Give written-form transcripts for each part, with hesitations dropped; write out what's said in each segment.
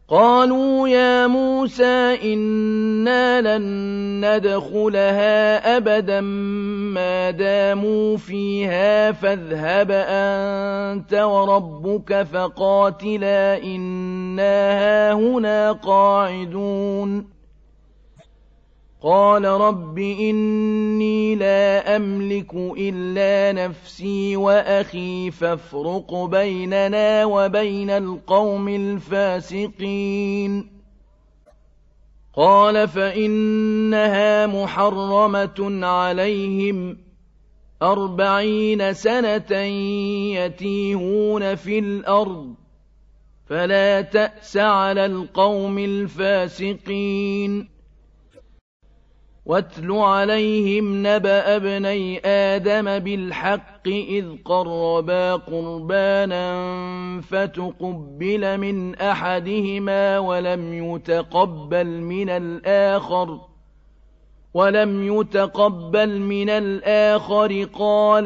قالوا يا موسى إنا لن ندخلها أبدا ما داموا فيها فاذهب أنت وربك فقاتلا إنا هاهنا قاعدون قال رب إني لا أملك إلا نفسي وأخي فافرق بيننا وبين القوم الفاسقين قال فإنها محرمة عليهم 40 سنة يتيهون في الأرض فلا تأس على القوم الفاسقين واتل عليهم نبأ ابني آدم بالحق إذ قربا قربانا فتقبل من أحدهما ولم يتقبل من الآخر قال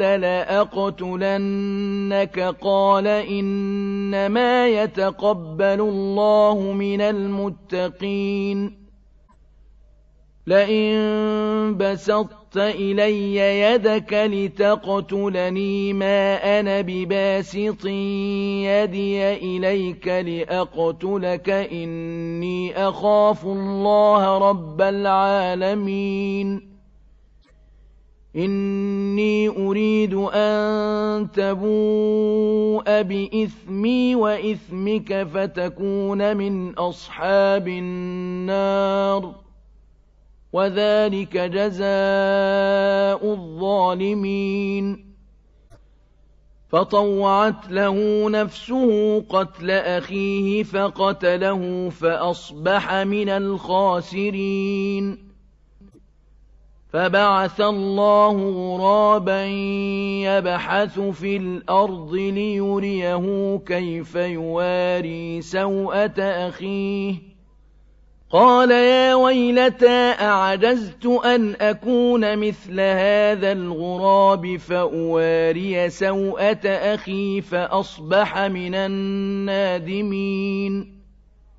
لأقتلنك قال إنما يتقبل الله من المتقين لئن بسطت إلي يدك لتقتلني ما أنا بباسط يدي إليك لأقتلك إني أخاف الله رب العالمين إني أريد أن تبوء بإثمي وإثمك فتكون من أصحاب النار وذلك جزاء الظالمين فطوعت له نفسه قتل أخيه فقتله فأصبح من الخاسرين فبعث الله غرابا يبحث في الأرض ليريه كيف يواري سوءة أخيه قال يا ويلتى أعجزت أن أكون مثل هذا الغراب فأواري سوءة أخي فأصبح من النادمين